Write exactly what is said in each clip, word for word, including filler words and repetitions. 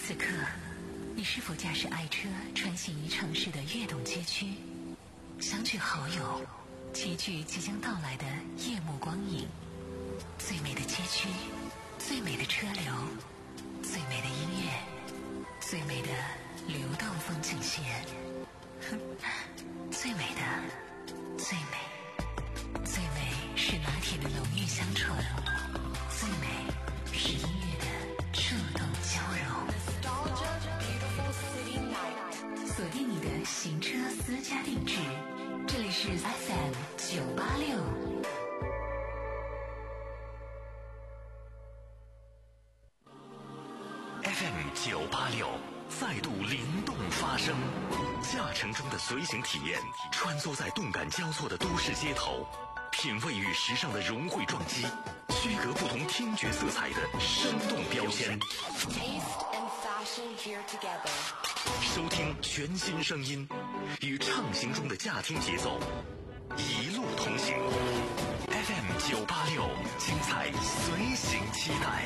此刻，你是否驾驶爱车穿行于城市的跃动街区，相聚好友，齐聚即将到来的夜幕光影？最美的街区，最美的车流，最美的音乐，最美的流动风景线，最美的，最美，最美是拿铁的浓郁香醇，最美是音乐的触动交融。锁定你的行车私家定制，这里是 F M 九八六。 F M 九八六再度灵动发声，驾乘中的随行体验，穿梭在动感交错的都市街头，品味与时尚的融汇撞击，区隔不同听觉色彩的生动标签。收听全新声音，与畅行中的驾听节奏，一路同行。F M 九八六，精彩随行期待。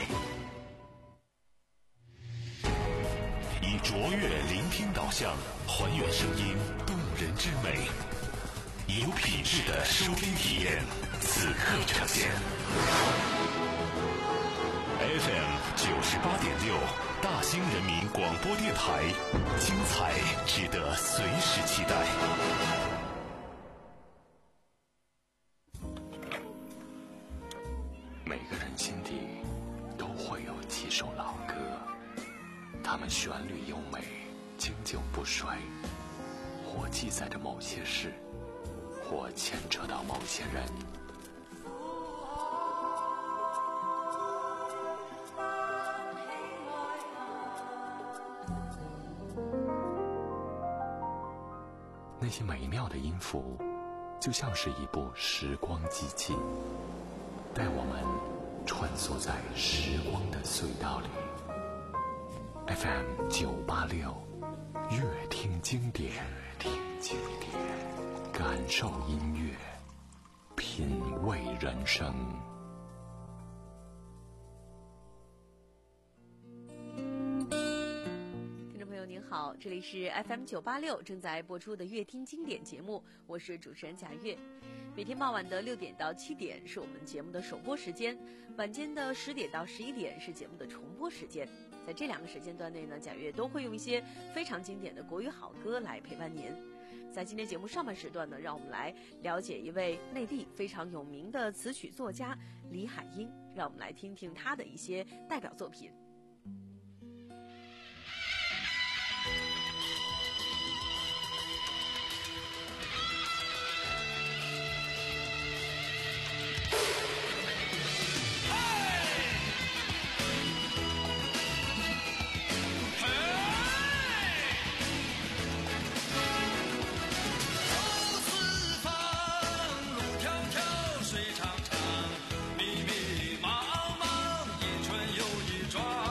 以卓越聆听导向，还原声音动人之美，以有品质的收听体验，此刻呈现。F M 九十八点六，大兴人民广播电台，精彩值得随时期待。每个人心底都会有几首老歌，它们旋律优美，经久不衰，或记载着某些事，或牵扯到某些人。那些美妙的音符，就像是一部时光机器，带我们穿梭在时光的隧道里。F M 九八六，乐听经典，乐听经典，感受音乐，品味人生。 听众朋友您好，这里是 F M 九八六正在播出的乐听经典节目，我是主持人贾月。每天傍晚的六点到七点是我们节目的首播时间，晚间的十点到十一点是节目的重播时间。在这两个时间段内呢，贾月都会用一些非常经典的国语好歌来陪伴您。在今天节目上半时段呢，让我们来了解一位内地非常有名的词曲作家李海英，让我们来听听他的一些代表作品。 水长长，密密麻麻，一圈又一转。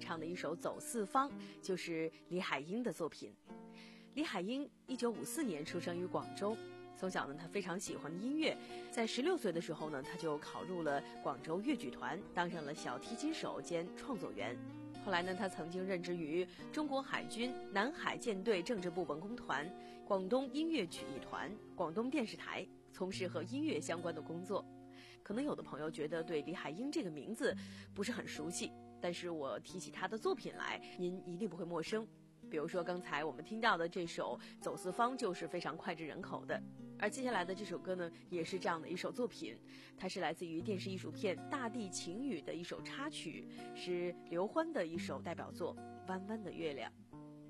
唱的一首《走四方》，就是李海英的作品。李海英一九五四年出生于广州，从小呢，他非常喜欢音乐，在十六岁的时候呢，他就考入了广州乐剧团，当上了小提琴手兼创作员。后来呢，他曾经任职于中国海军南海舰队政治部文工团、广东音乐曲艺团、广东电视台，从事和音乐相关的工作。可能有的朋友觉得对李海英这个名字不是很熟悉，但是我提起他的作品来，您一定不会陌生。比如说刚才我们听到的这首《走四方》就是非常脍炙人口的，而接下来的这首歌呢，也是这样的一首作品，它是来自于电视艺术片《大地情语》的一首插曲，是刘欢的一首代表作《弯弯的月亮》。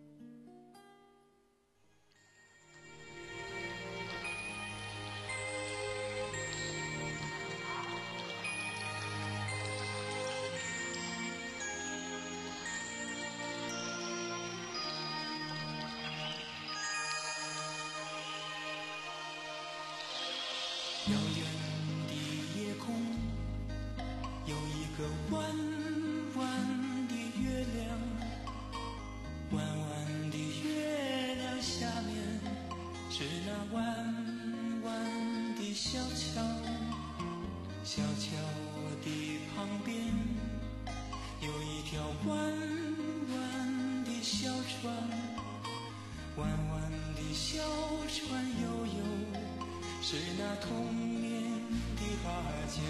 遥远的夜空有一个弯弯的月亮，弯弯的月亮下面是那弯弯的小桥，小桥的旁边有一条弯弯的小船，弯弯的小船悠悠是那童年的芭蕉。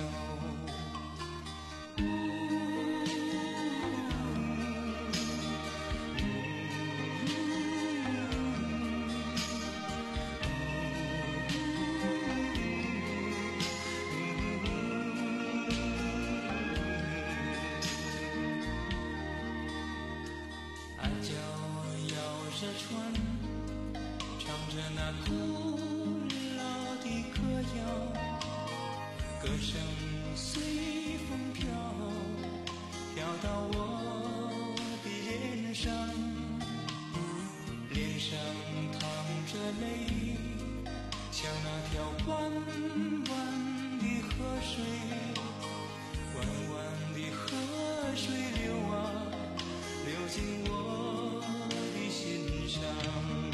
俺脚摇着船，唱着那古老的歌谣，歌声随风飘，飘到我的脸上，脸上淌着泪，像那条弯弯的河水，弯弯的河水流啊流进我的心上。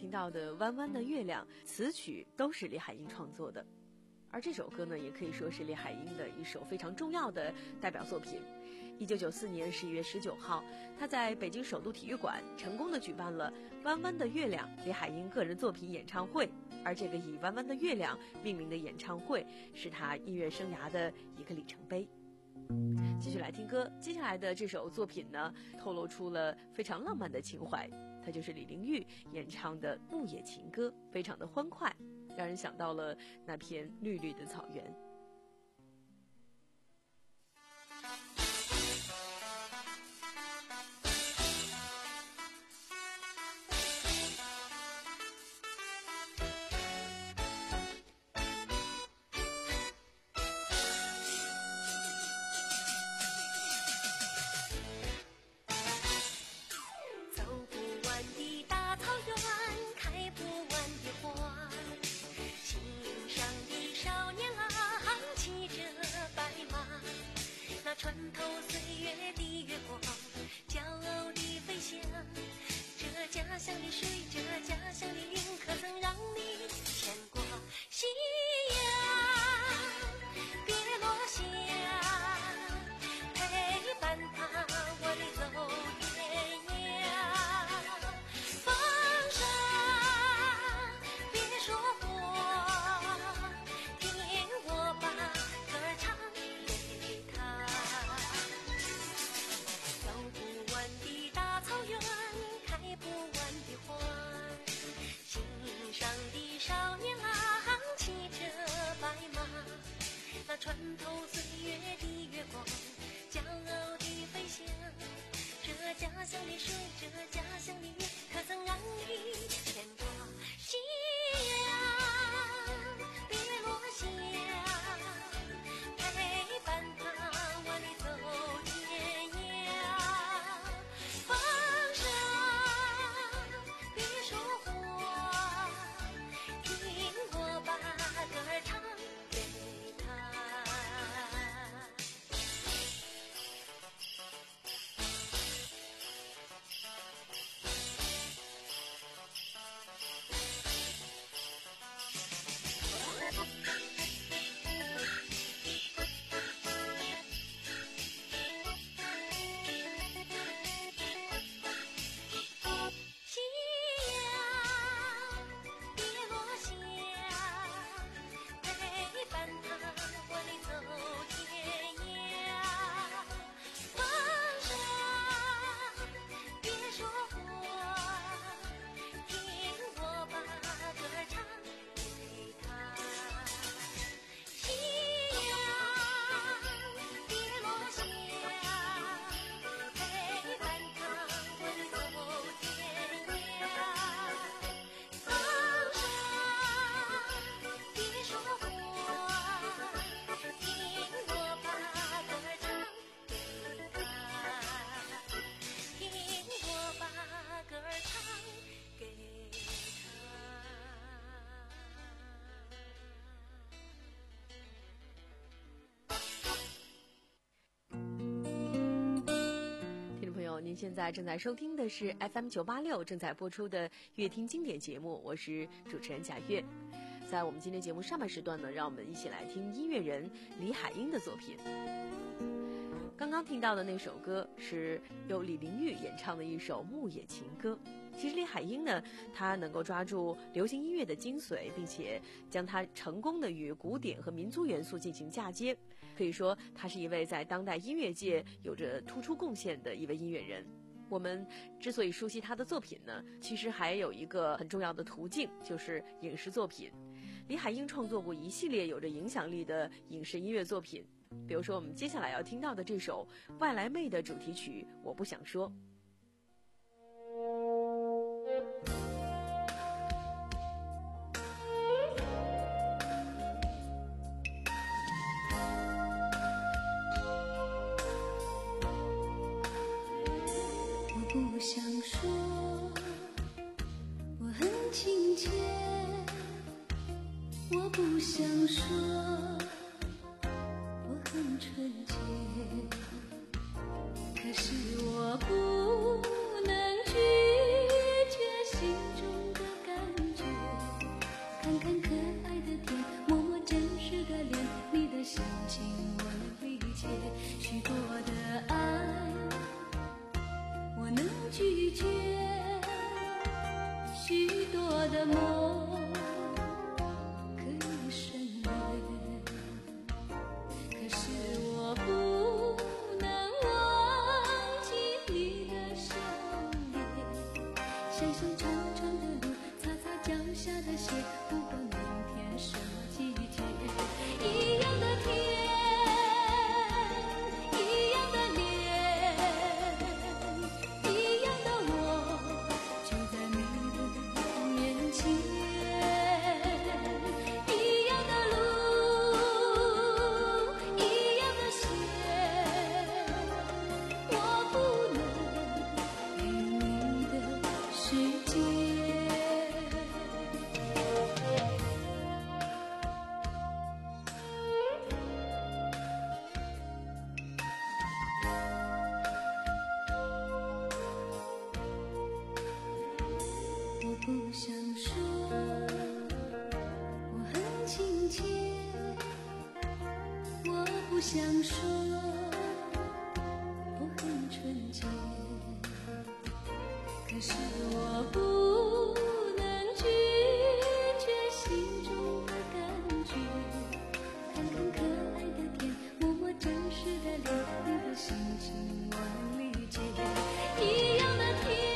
听到的《弯弯的月亮》，词曲都是李海英创作的，而这首歌呢，也可以说是李海英的一首非常重要的代表作品。一九九四年十一月十九号，他在北京首都体育馆成功的举办了《弯弯的月亮》李海英个人作品演唱会，而这个以《弯弯的月亮》命名的演唱会，是他音乐生涯的一个里程碑。继续来听歌，接下来的这首作品呢，透露出了非常浪漫的情怀，它就是李玲玉演唱的《牧野情歌》，非常的欢快，让人想到了那片绿绿的草原。 穿透岁月的月光，骄傲地飞翔。这家乡的水，这家乡的云，可曾让你牵挂？夕阳别落下，陪伴他我的走天涯。风沙别说话，听我把歌儿唱给他。走不完的大草原，开不完的花，心上的少年郎骑着白马，那穿透岁月的月光，骄傲地飞翔。这家乡的水，这家乡的云，可曾让你牵挂？夕阳别落下，陪伴他我的走天涯。风沙别说话，听我把歌儿唱给他。夕阳别落下，陪伴他我的走天涯。风沙别说话，听我把歌儿唱给他。夕阳别落下，陪伴他我的走天涯。风沙别说话，听我把歌儿唱给他，听我把歌儿唱给听众朋友，您现在正在收听的是 F M 九八六正在播出的乐听经典节目，我是主持人贾月。在我们今天节目上半时段呢，让我们一起来听音乐人李海英的作品。刚刚听到的那首歌是由李玲玉演唱的一首《牧野情歌》。其实李海英呢，她能够抓住流行音乐的精髓，并且将它成功的与古典和民族元素进行嫁接，可以说她是一位在当代音乐界有着突出贡献的一位音乐人。我们之所以熟悉他的作品呢，其实还有一个很重要的途径，就是影视作品。李海英创作过一系列有着影响力的影视音乐作品，比如说我们接下来要听到的这首《外来妹》的主题曲《我不想说》。 我不想说，我很亲切。我不想说，我很纯洁。可是我不能拒绝心中的感许多的爱，我能拒绝许多的梦，可以省略。可是我不能忘记你的笑脸，想象长长的路，擦擦脚下的鞋，不管明天什么季节，一样的天。不想说我很亲切，我不想说我很纯洁，可是我不能拒绝心中的感觉，看看可爱的天，摸摸真实的脸，你的心情我能理解，一样的天。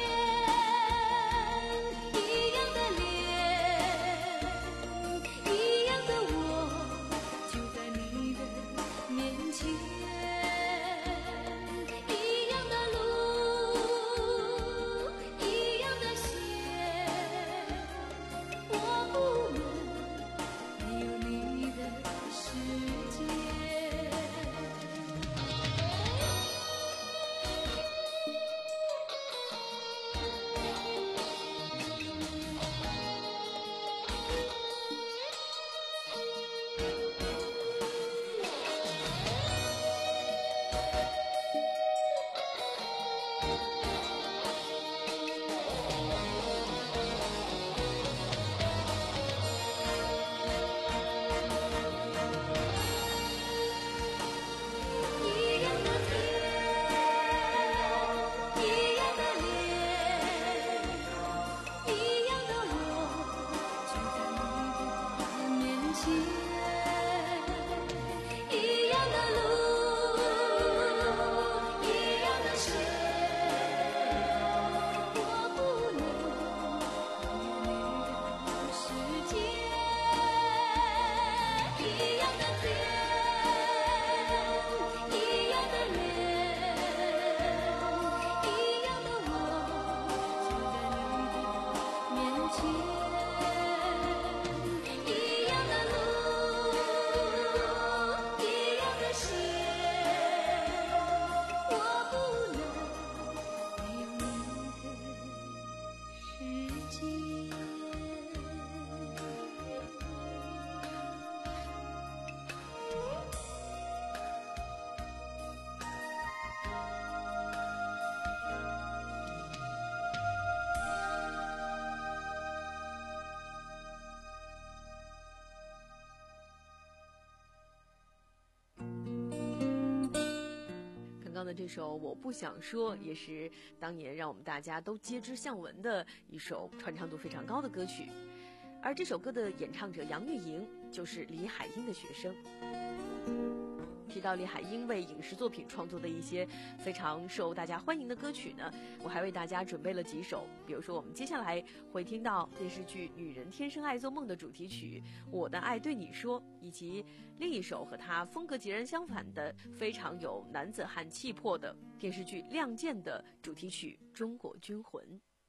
的这首《我不想说》也是当年让我们大家都皆知巷闻的一首传唱度非常高的歌曲，而这首歌的演唱者杨钰莹就是李海英的学生。提到李海英为影视作品创作的一些非常受大家欢迎的歌曲呢，我还为大家准备了几首，比如说我们接下来会听到电视剧《女人天生爱做梦》的主题曲《我的爱对你说》，以及另一首和它风格截然相反的非常有男子汉气魄的电视剧《亮剑》的主题曲《中国军魂》。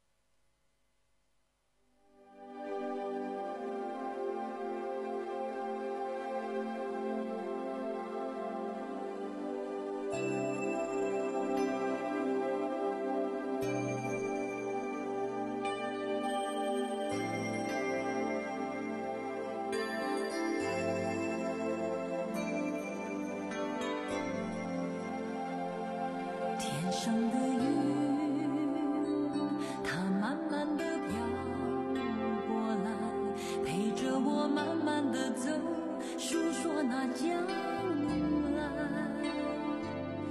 上的云，它慢慢地飘过来，陪着我慢慢地走，诉说那将来。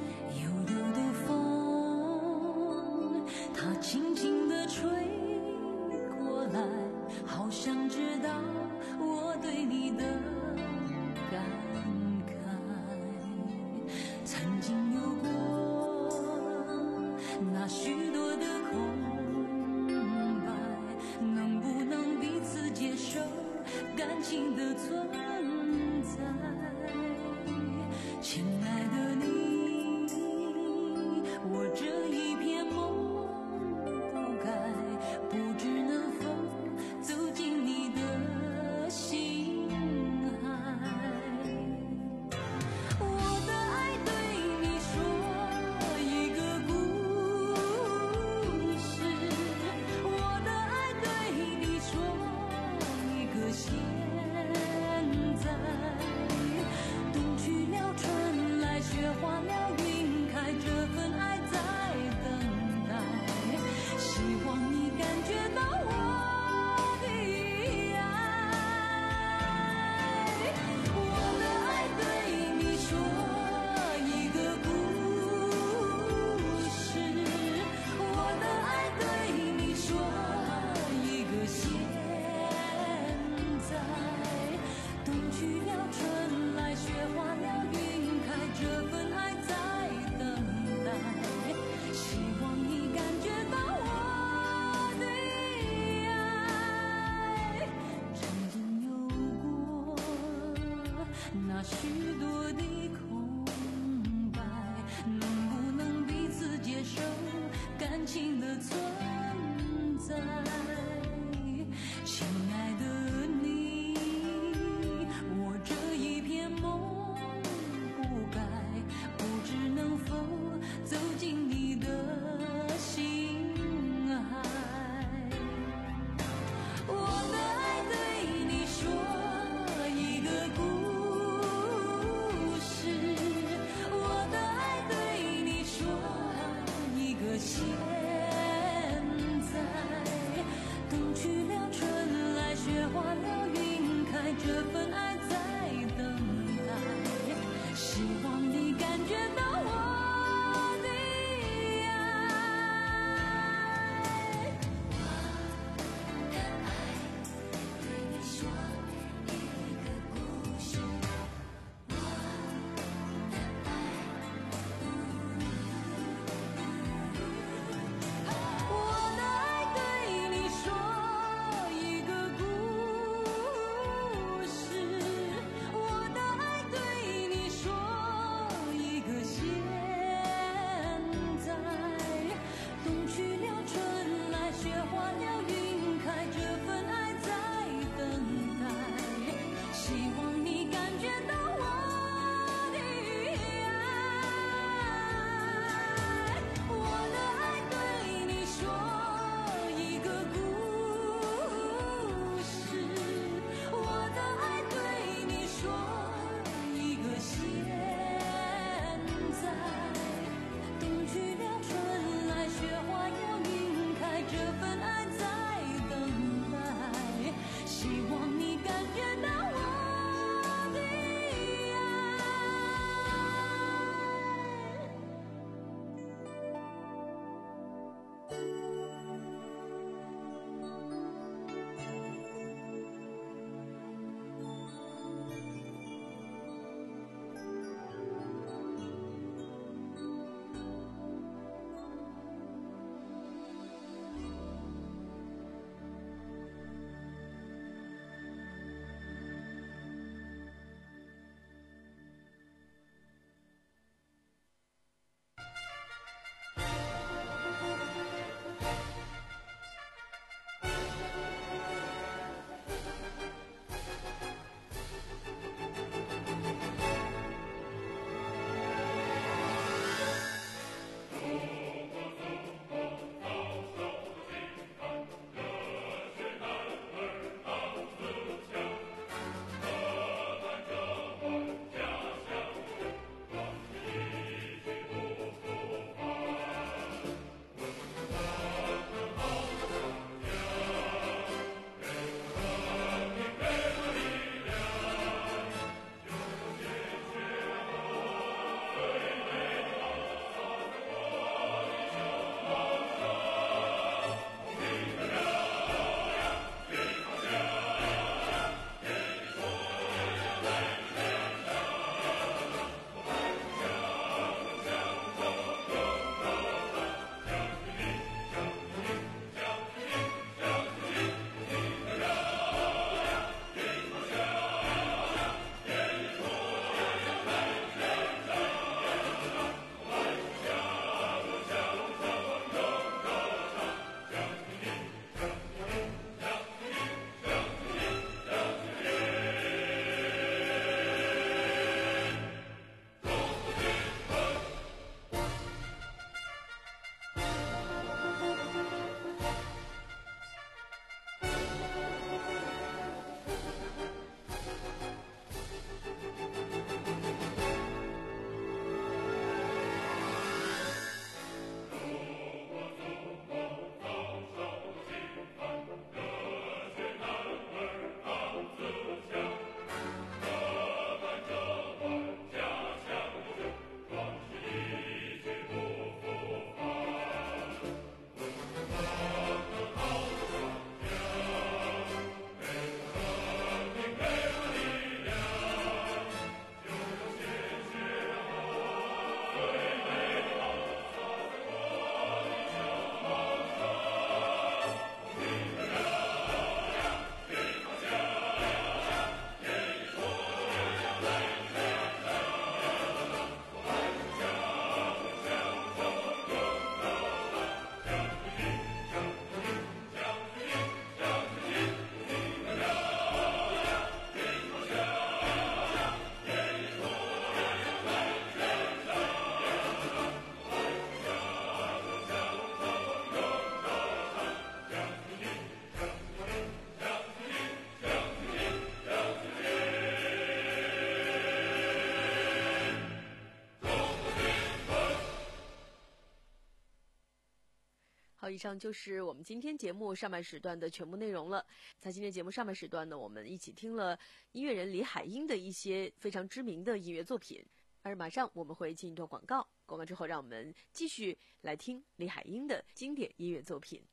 好，以上就是我们今天节目上半时段的全部内容了。在今天节目上半时段呢，我们一起听了音乐人李海英的一些非常知名的音乐作品。而马上我们会进一段广告，广告之后让我们继续来听李海英的经典音乐作品。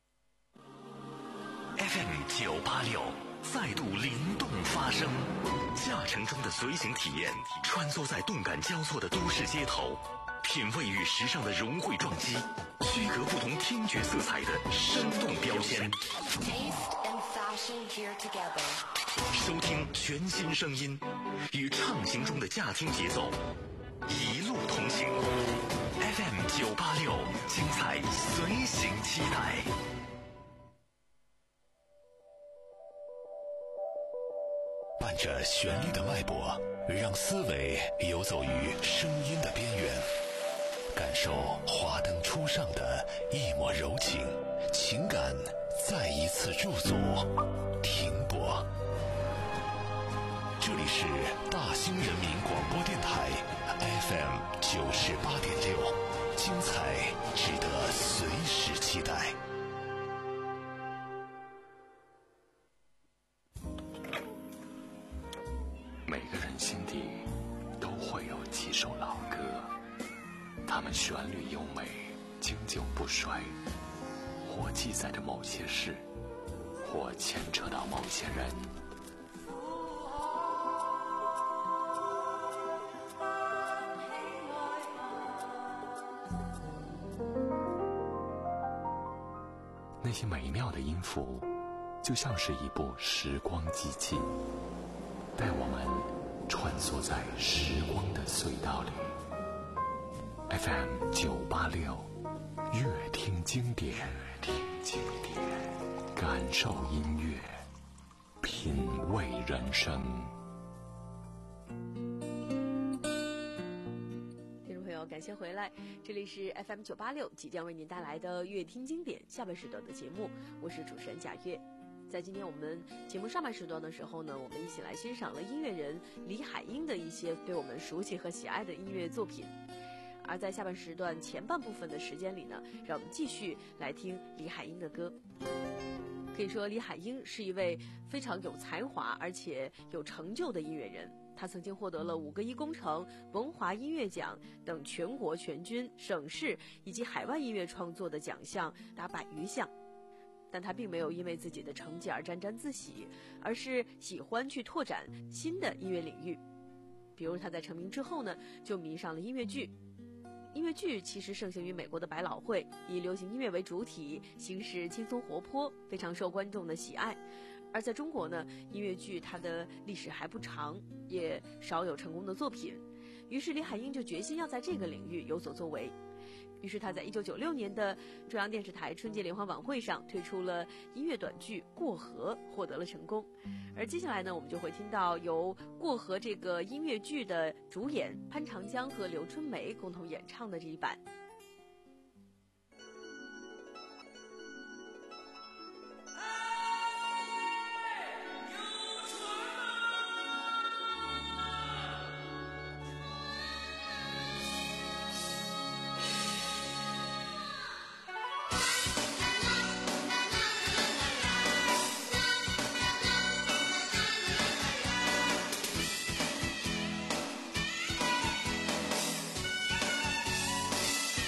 F M 九八六再度灵动发声，驾乘中的随行体验，穿梭在动感交错的都市街头，品味与时尚的融汇撞击，区隔不同听觉色彩的生动标签。收听全新声音，与畅行中的驾听节奏，一路同行。F M 九八六，精彩随行期待。伴着旋律的脉搏，让思维游走于声音的边缘，感受华灯初上的一抹柔情，情感再一次驻足停泊。这里是大兴人民广播电台 F M 九十八点六，精彩值得随时期待。每个人心底都会有几首老歌，它们旋律优美，经久不衰，或记载着某些事，或牵扯到某些人。那些美妙的音符，就像是一部时光机器，带我们穿梭在时光的隧道里。F M 九八六，乐听经典，乐听经典，感受音乐，品味人生。 听众朋友，感谢回来，这里是 F M 九八六，即将为您带来的乐听经典下半时段的节目，我是主持人贾月。在今天我们节目上半时段的时候呢，我们一起来欣赏了音乐人李海英的一些对我们熟悉和喜爱的音乐作品。而在下半时段前半部分的时间里呢，让我们继续来听李海英的歌。可以说李海英是一位非常有才华而且有成就的音乐人，他曾经获得了五个一工程、文华音乐奖等全国全军、省市以及海外音乐创作的奖项达百余项。但他并没有因为自己的成绩而沾沾自喜，而是喜欢去拓展新的音乐领域。比如他在成名之后呢，就迷上了音乐剧。音乐剧其实盛行于美国的百老汇，以流行音乐为主体，形式轻松活泼，非常受观众的喜爱。而在中国呢，音乐剧它的历史还不长，也少有成功的作品。于是李海英就决心要在这个领域有所作为。于是他在一九九六年的中央电视台春节联欢晚会上推出了音乐短剧《过河》，获得了成功。而接下来呢，我们就会听到由《过河》这个音乐剧的主演潘长江和刘春梅共同演唱的这一版。 过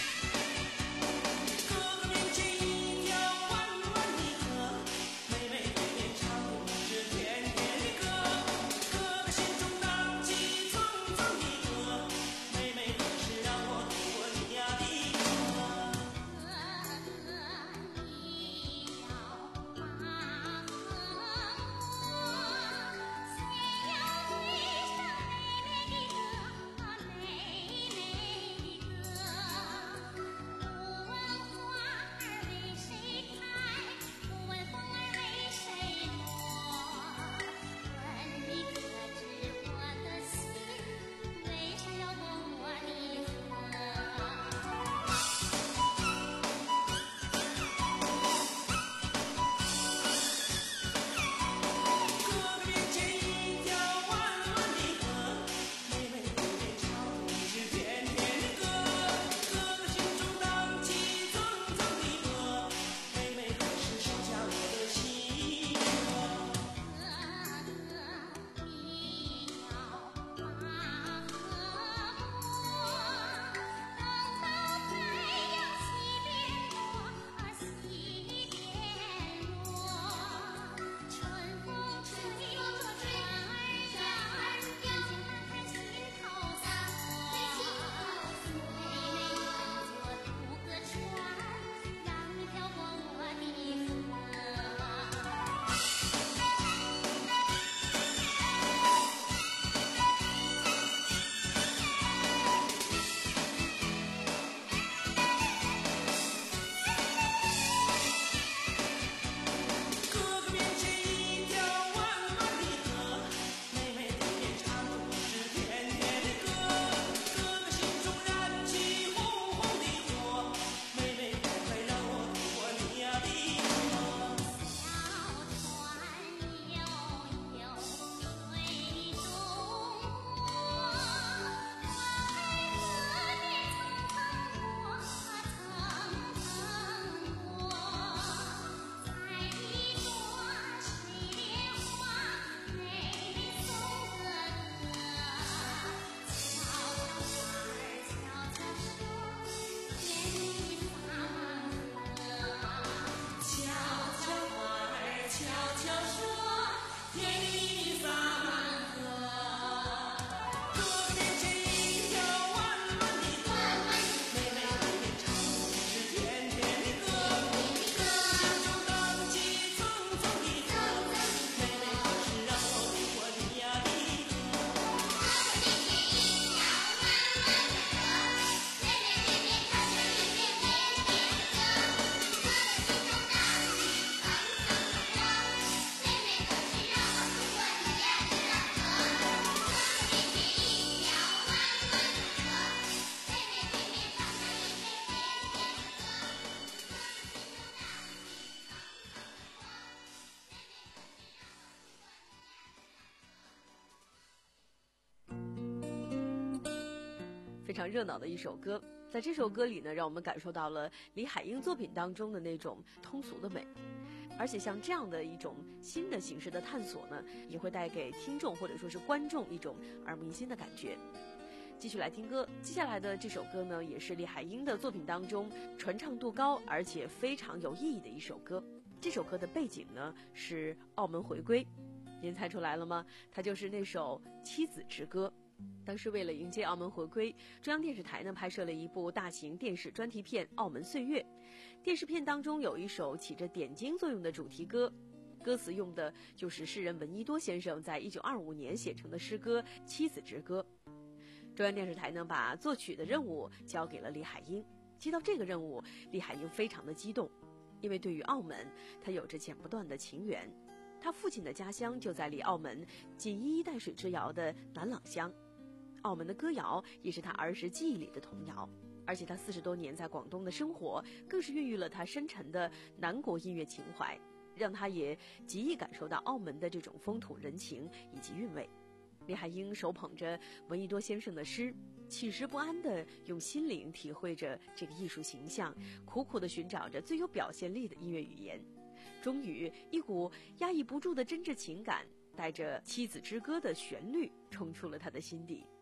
非常热闹的一首歌。在这首歌里呢，让我们感受到了李海英作品当中的那种通俗的美。而且像这样的一种新的形式的探索呢，也会带给听众或者说是观众一种耳目一新的感觉。继续来听歌，接下来的这首歌呢，也是李海英的作品当中传唱度高而且非常有意义的一首歌。这首歌的背景呢是澳门回归，您猜出来了吗？它就是那首《妻子之歌》。当时为了迎接澳门回归，中央电视台呢拍摄了一部大型电视专题片《澳门岁月》。电视片当中有一首起着点睛作用的主题歌，歌词用的就是诗人闻一多先生在一九二五年写成的诗歌《妻子之歌》。中央电视台呢把作曲的任务交给了李海英。接到这个任务，李海英非常的激动，因为对于澳门，他有着剪不断的情缘。他父亲的家乡就在离澳门仅一衣带水之遥的南朗乡。澳门的歌谣也是他儿时记忆里的童谣，而且他四十多年在广东的生活，更是孕育了他深沉的南国音乐情怀，让他也极易感受到澳门的这种风土人情以及韵味。李海英手捧着闻一多先生的诗，寝食不安地用心灵体会着这个艺术形象，苦苦地寻找着最有表现力的音乐语言。终于，一股压抑不住的真挚情感，带着《妻子之歌》的旋律冲出了他的心底。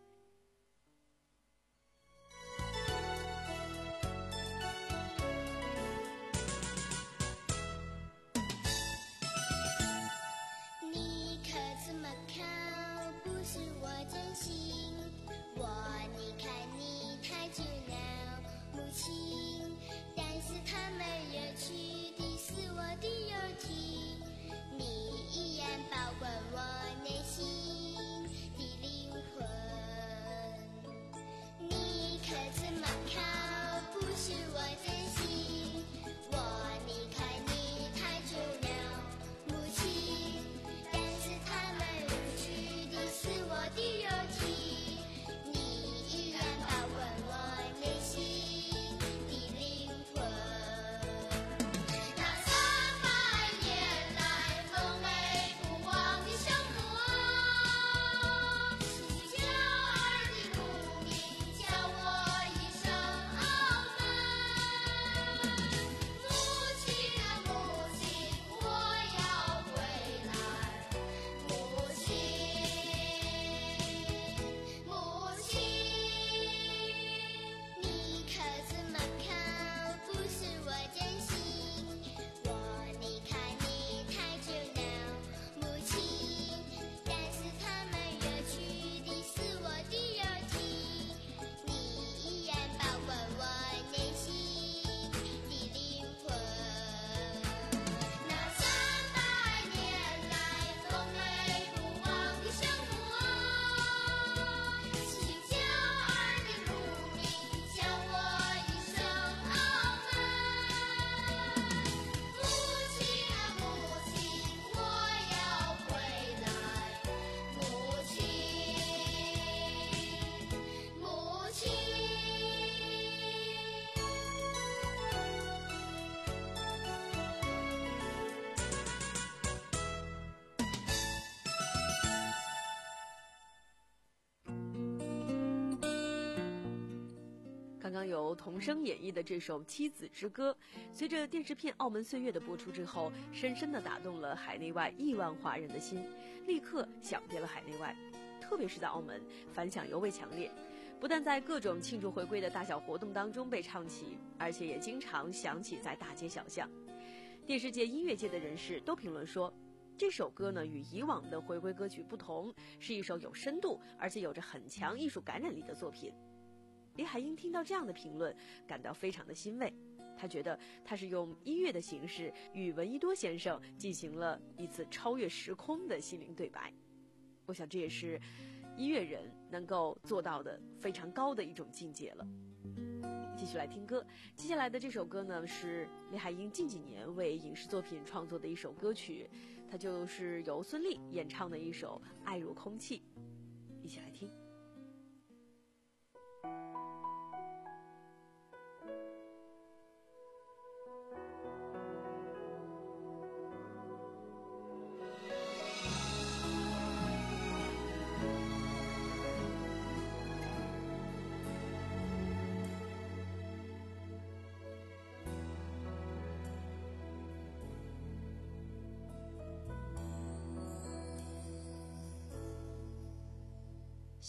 刚刚由童声演绎的这首《妻子之歌》，随着电视片《澳门岁月》的播出之后，深深地打动了海内外亿万华人的心，立刻响遍了海内外。特别是在澳门，反响尤为强烈，不但在各种庆祝回归的大小活动当中被唱起，而且也经常响起在大街小巷。电视界、音乐界的人士都评论说，这首歌呢与以往的回归歌曲不同，是一首有深度而且有着很强艺术感染力的作品。李海英听到这样的评论，感到非常的欣慰。他觉得他是用音乐的形式与闻一多先生进行了一次超越时空的心灵对白。我想这也是音乐人能够做到的非常高的一种境界了。继续来听歌，接下来的这首歌呢是李海英近几年为影视作品创作的一首歌曲，它就是由孙俪演唱的一首《爱如空气》，一起来听。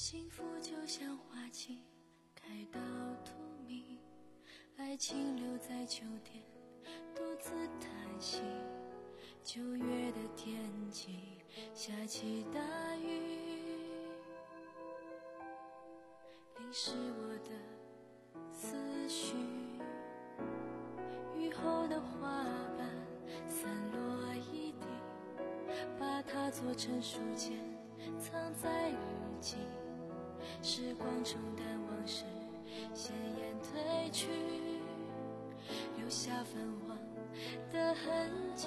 幸福就像花期开到荼蘼，爱情留在秋天独自叹息。九月的天气下起大雨，淋湿我的思绪。雨后的花瓣散落一地，把它做成书签藏在日记。时光冲淡往事，鲜艳褪去，留下泛黄的痕迹。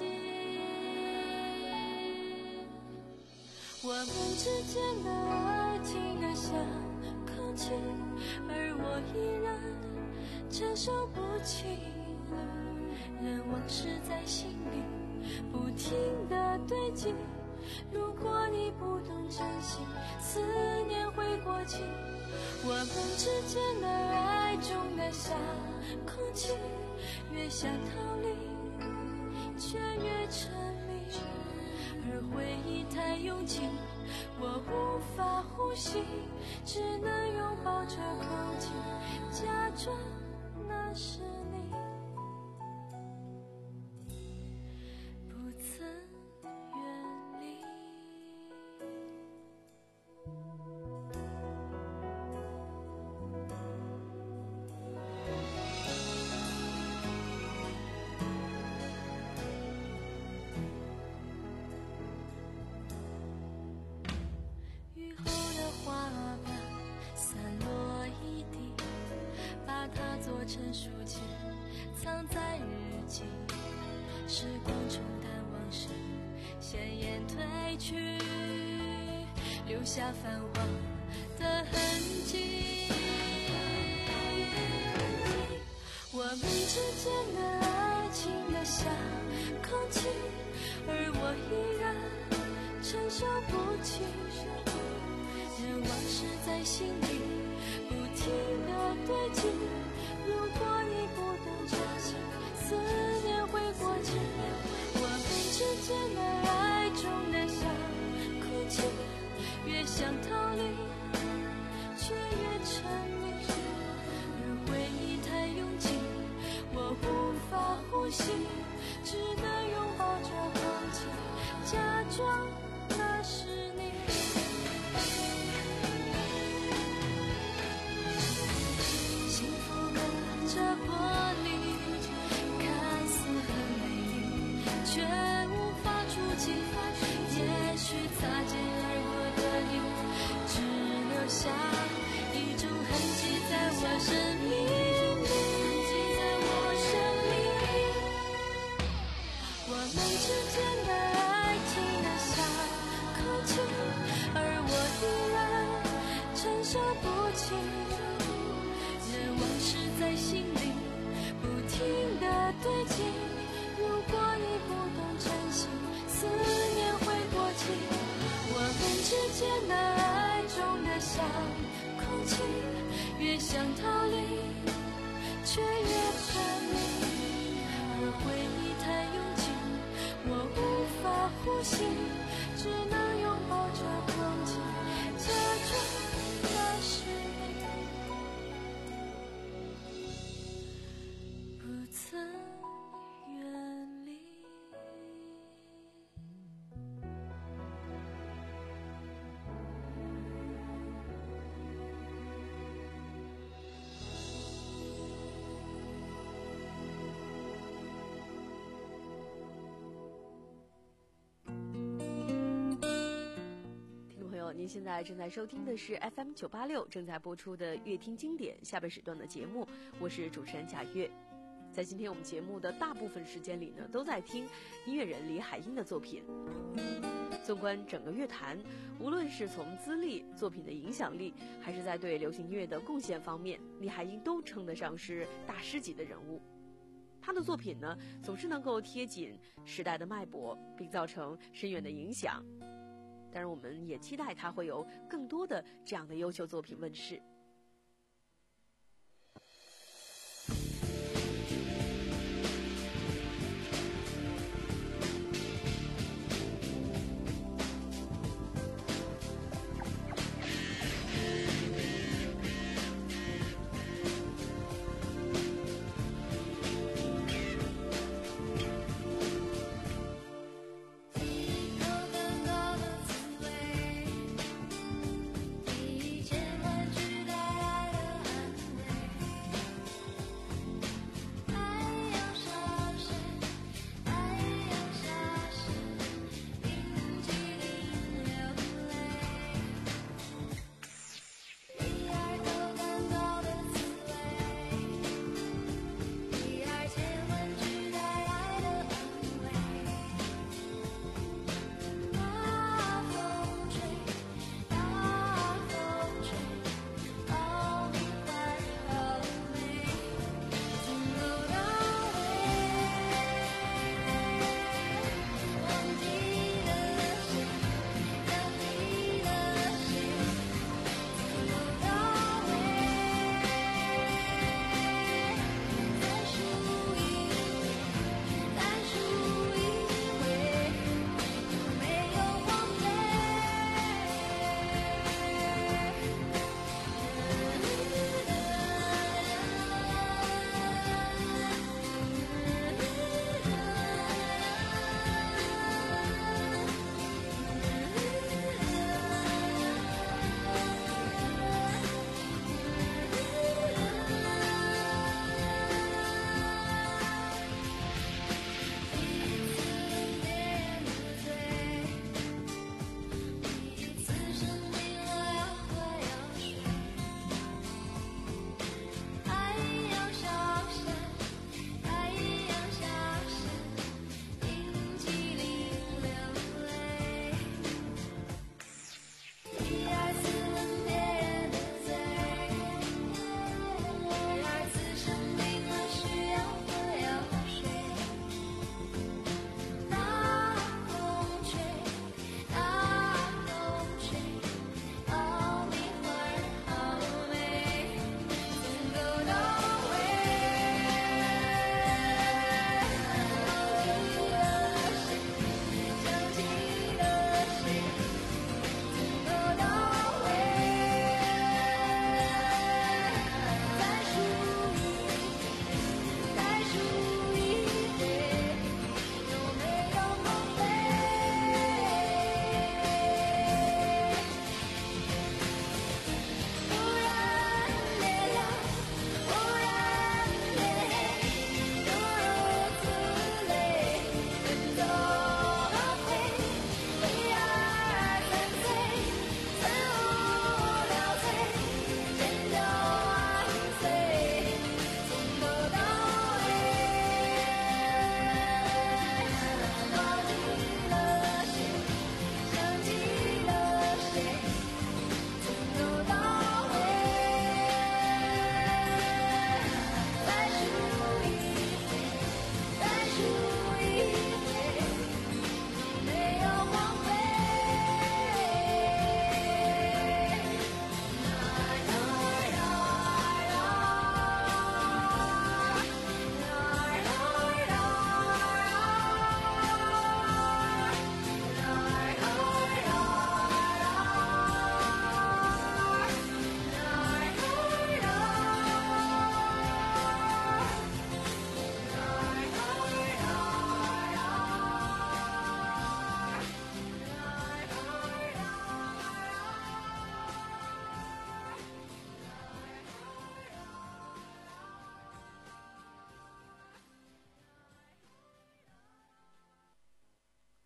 我们之间的爱情的像空气，而我依然承受不起。任往事在心里不停地堆积，如果你不懂珍惜，思念会过期。我们之间的爱重得像空气，越想逃离却越沉迷，而回忆太拥挤，我无法呼吸，只能拥抱着空气，假装那是你，不曾远离。雨后的花瓣散落一地，把它做成书签藏在日记。时光冲淡往事，鲜艳褪去，留下泛黄的痕迹。我们之间的爱情的像空气，而我依然承受不起。任往事在心里不停地堆积，如果你不懂珍惜，思念会过期。我们之间的爱重得像空气，越想逃离却越沉迷，而回忆太拥挤，我无法呼吸，只能拥抱着空气，假装那是你。幸福隔着玻璃，看似很美丽，却无法触及。也许擦肩而过的你，只留下一种痕迹在我生命里，在我生命。我们之间的爱情的像空气，而我依然承受不起。任往事在心里不停地堆积，如果你不懂珍惜，思念会过期。我们之间的爱重得像空气，越想逃离却越沉迷，而回忆太拥挤，我无法呼吸，只能拥抱着空气，假装那是你，不曾远离。 您现在正在收听的是 F M 九八六正在播出的乐听经典下半时段的节目，我是主持人贾月。在今天我们节目的大部分时间里呢，都在听音乐人李海英的作品。纵观整个乐坛，无论是从资历、作品的影响力，还是在对流行音乐的贡献方面，李海英都称得上是大师级的人物。他的作品呢，总是能够贴紧时代的脉搏，并造成深远的影响。当然，我们也期待他会有更多的这样的优秀作品问世。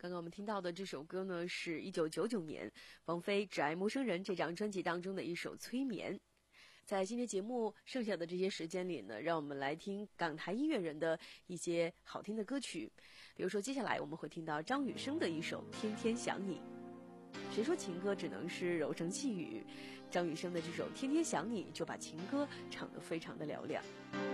刚刚我们听到的这首歌呢，是一九九九年王菲《只爱陌生人》这张专辑当中的一首《催眠》。在今天节目剩下的这些时间里呢，让我们来听港台音乐人的一些好听的歌曲。比如说接下来我们会听到张雨生的一首《天天想你》。谁说情歌只能是柔声细语？张雨生的这首《天天想你》就把情歌唱得非常的嘹亮。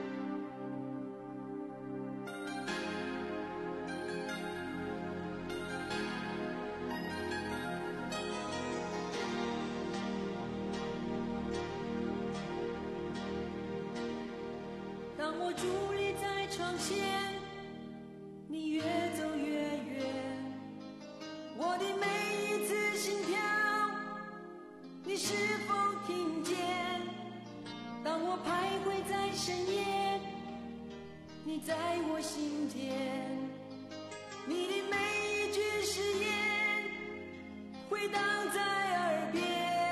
当我伫立在窗前，你越走越远，我的每一次心跳，你是否听见？当我徘徊在深夜，你在我心间，你的每一句誓言回荡在耳边，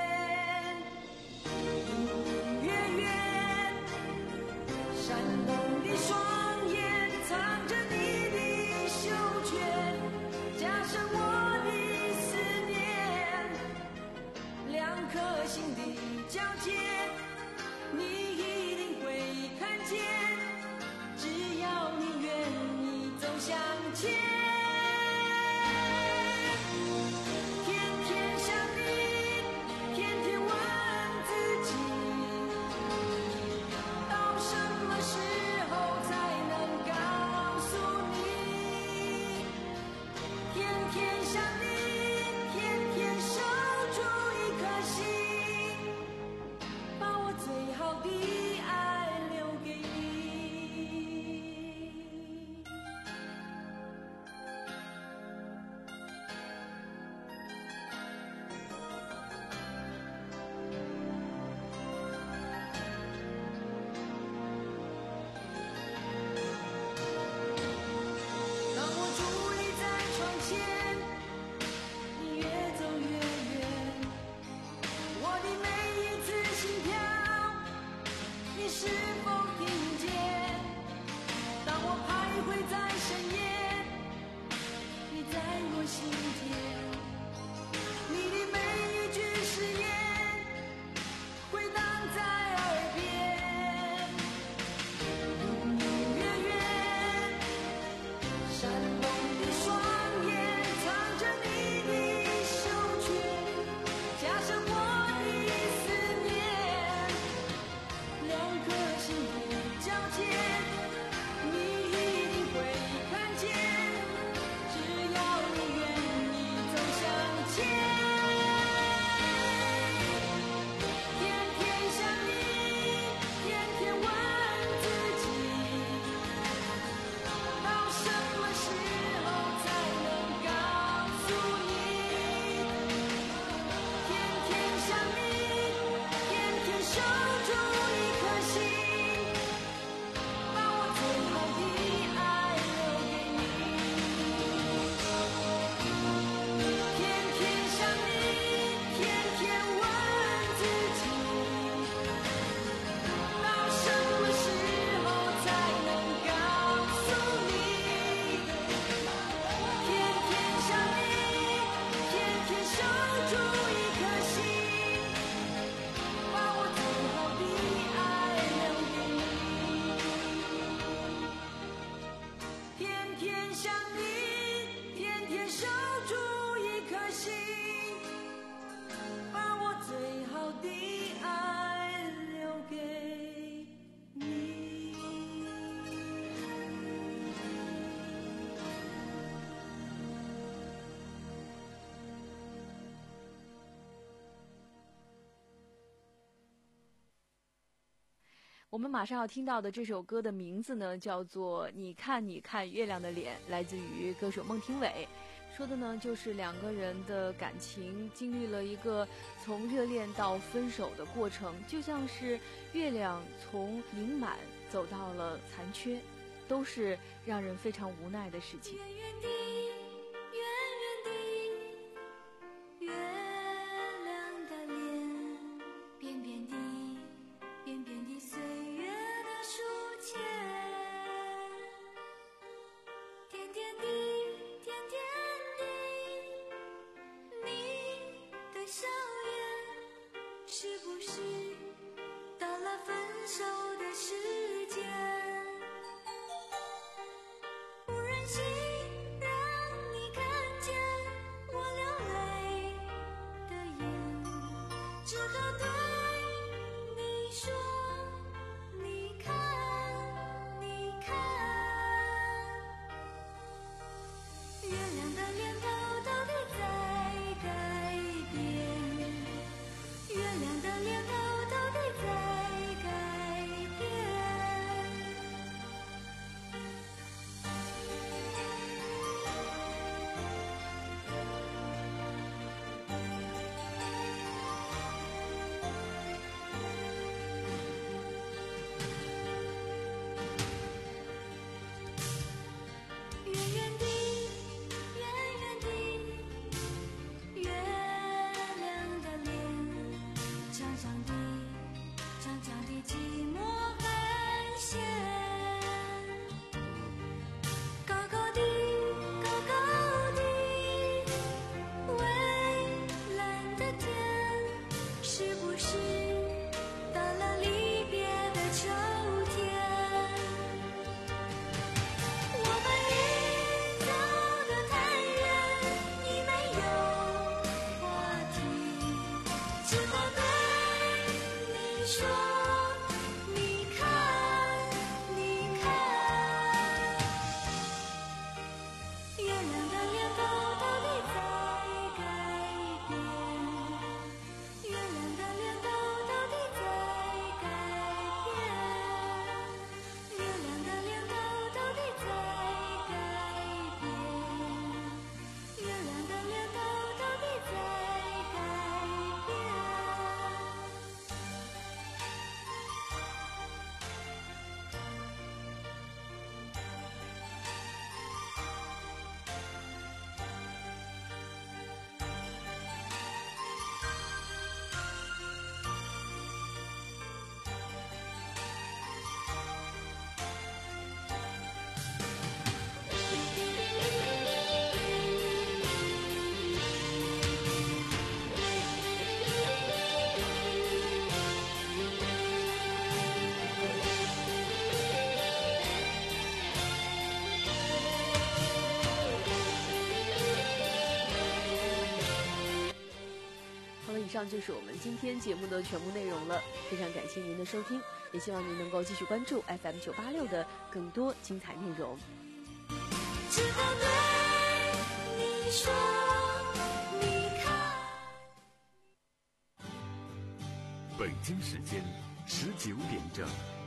隐隐约约闪动的双眼藏着你的袖圈，加深我的思念，两颗心的交界，你一定会看见，只要你愿意走向前。 我们马上要听到的这首歌的名字呢，叫做《你看你看月亮的脸》，来自于歌手孟庭苇。说的呢，就是两个人的感情经历了一个从热恋到分手的过程，就像是月亮从盈满走到了残缺，都是让人非常无奈的事情。 远远地，远远地，月亮的脸，扁扁地，扁扁地岁月的书签，甜甜地，甜甜地。 心让你看见我流泪的眼，只好对你说，你看，你看，月亮的脸头到底在改变，月亮的脸头到底在改变。远远的，远远的，月亮的脸，长长的，长长的寂寞很咸。高高的，高高的，蔚蓝的天，是不是到了离别的秋天？我们已走得太远，已没有话题，只好对你说，你看，你看，月亮的脸头到底在改变，月亮的脸头到底在改变，月亮的脸头到底在改变，月亮的脸头到底在改变。 好了，以上就是我们今天节目的全部内容了，非常感谢您的收听，也希望您能够继续关注 F M 九八六的更多精彩内容。 只好对你说，你看。 北京时间十九点整。